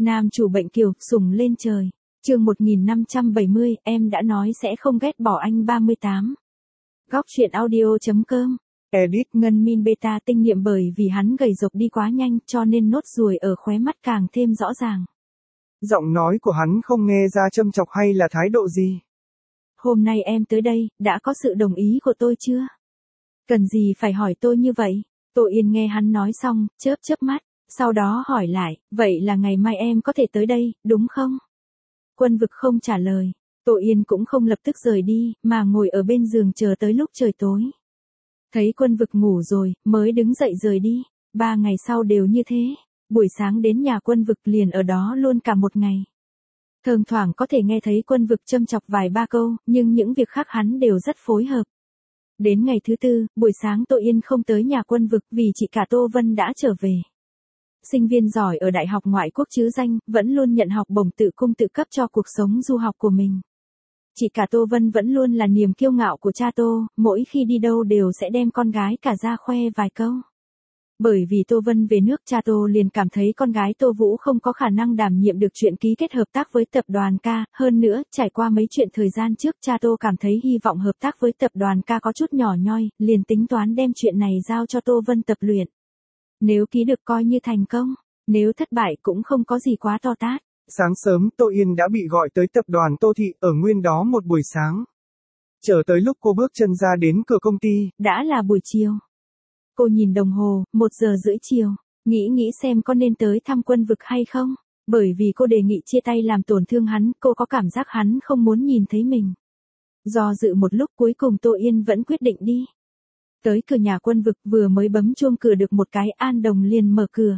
Nam chủ bệnh kiều, sùng lên trời. Chương 1570, em đã nói sẽ không ghét bỏ anh 38. Góc truyện audio.com. Edit Ngân Min Beta tinh nghiệm bởi vì hắn gầy rộc đi quá nhanh cho nên nốt ruồi ở khóe mắt càng thêm rõ ràng. Giọng nói của hắn không nghe ra châm chọc hay là thái độ gì. Hôm nay em tới đây, đã có sự đồng ý của tôi chưa? Cần gì phải hỏi tôi như vậy? Tô Yên nghe hắn nói xong, chớp mắt, sau đó hỏi lại, vậy là ngày mai em có thể tới đây, đúng không? Quân Vực không trả lời. Tô Yên cũng không lập tức rời đi, mà ngồi ở bên giường chờ tới lúc trời tối. Thấy Quân Vực ngủ rồi, mới đứng dậy rời đi. 3 ngày sau đều như thế. Buổi sáng đến nhà Quân Vực liền ở đó luôn cả một ngày. Thỉnh thoảng có thể nghe thấy Quân Vực châm chọc vài ba câu, nhưng những việc khác hắn đều rất phối hợp. Đến ngày thứ 4, buổi sáng Tô Yên không tới nhà Quân Vực vì chị cả Tô Vân đã trở về. Sinh viên giỏi ở Đại học Ngoại quốc chứ danh, vẫn luôn nhận học bổng tự cung tự cấp cho cuộc sống du học của mình. Chị cả Tô Vân vẫn luôn là niềm kiêu ngạo của cha Tô, mỗi khi đi đâu đều sẽ đem con gái cả ra khoe vài câu. Bởi vì Tô Vân về nước, cha Tô liền cảm thấy con gái Tô Vũ không có khả năng đảm nhiệm được chuyện ký kết hợp tác với tập đoàn K, hơn nữa, trải qua mấy chuyện thời gian trước cha Tô cảm thấy hy vọng hợp tác với tập đoàn K có chút nhỏ nhoi, liền tính toán đem chuyện này giao cho Tô Vân tập luyện. Nếu ký được coi như thành công, nếu thất bại cũng không có gì quá to tát. Sáng sớm Tô Yên đã bị gọi tới tập đoàn Tô Thị ở nguyên đó một buổi sáng. Chờ tới lúc cô bước chân ra đến cửa công ty, đã là buổi chiều. Cô nhìn đồng hồ, 1:30 chiều, nghĩ xem có nên tới thăm Quân Vực hay không, bởi vì cô đề nghị chia tay làm tổn thương hắn, cô có cảm giác hắn không muốn nhìn thấy mình. Do dự một lúc cuối cùng Tô Yên vẫn quyết định đi. Tới cửa nhà Quân Vực vừa mới bấm chuông cửa được một cái, An Đồng liền mở cửa.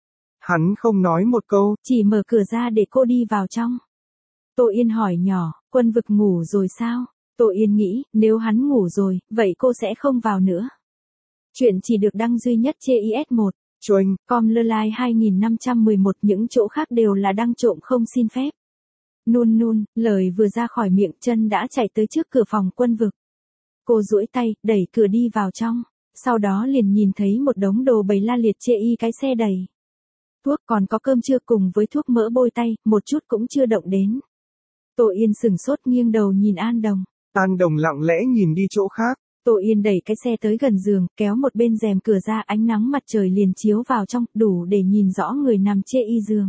Hắn không nói một câu, chỉ mở cửa ra để cô đi vào trong. Tô Yên hỏi nhỏ, Quân Vực ngủ rồi sao? Tô Yên nghĩ, nếu hắn ngủ rồi, vậy cô sẽ không vào nữa. Chuyện chỉ được đăng duy nhất trên IS1. Choing, Com.Lelai 2511, những chỗ khác đều là đăng trộm không xin phép. Nun, lời vừa ra khỏi miệng chân đã chạy tới trước cửa phòng Quân Vực. Cô duỗi tay, đẩy cửa đi vào trong, sau đó liền nhìn thấy một đống đồ bày la liệt trên cái xe đầy. Thuốc còn có cơm trưa cùng với thuốc mỡ bôi tay, một chút cũng chưa động đến. Tô Yên sửng sốt nghiêng đầu nhìn An Đồng. An Đồng lặng lẽ nhìn đi chỗ khác. Tô Yên đẩy cái xe tới gần giường, kéo một bên rèm cửa ra, ánh nắng mặt trời liền chiếu vào trong, đủ để nhìn rõ người nằm trên giường.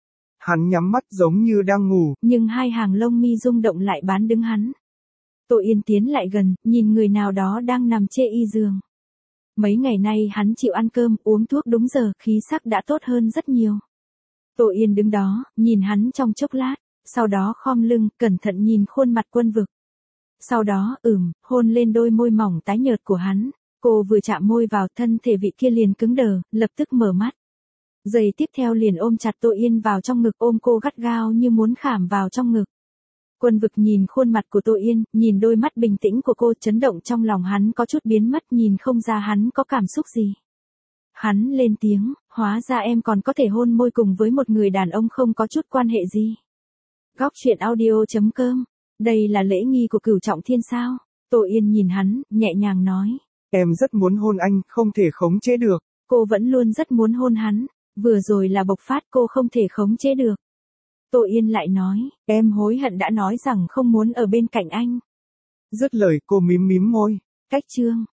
Hắn nhắm mắt giống như đang ngủ, nhưng hai hàng lông mi rung động lại bán đứng hắn. Tô Yên tiến lại gần, nhìn người nào đó đang nằm trên giường. Mấy ngày nay hắn chịu ăn cơm, uống thuốc đúng giờ, khí sắc đã tốt hơn rất nhiều. Tô Yên đứng đó, nhìn hắn trong chốc lát, sau đó khom lưng, cẩn thận nhìn khuôn mặt Quân Vực. Sau đó, hôn lên đôi môi mỏng tái nhợt của hắn. Cô vừa chạm môi vào, thân thể vị kia liền cứng đờ, lập tức mở mắt. Giây tiếp theo liền ôm chặt Tô Yên vào trong ngực, ôm cô gắt gao như muốn khảm vào trong ngực. Quân Vực nhìn khuôn mặt của Tô Yên, nhìn đôi mắt bình tĩnh của cô, chấn động trong lòng hắn có chút biến mất, nhìn không ra hắn có cảm xúc gì. Hắn lên tiếng, hóa ra em còn có thể hôn môi cùng với một người đàn ông không có chút quan hệ gì. Góc truyện audio.com. Đây là lễ nghi của Cửu Trọng Thiên sao? Tô Yên nhìn hắn, nhẹ nhàng nói. Em rất muốn hôn anh, không thể khống chế được. Cô vẫn luôn rất muốn hôn hắn, vừa rồi là bộc phát, cô không thể khống chế được. Tô Yên lại nói, em hối hận đã nói rằng không muốn ở bên cạnh anh. Dứt lời cô mím môi. Cách chương.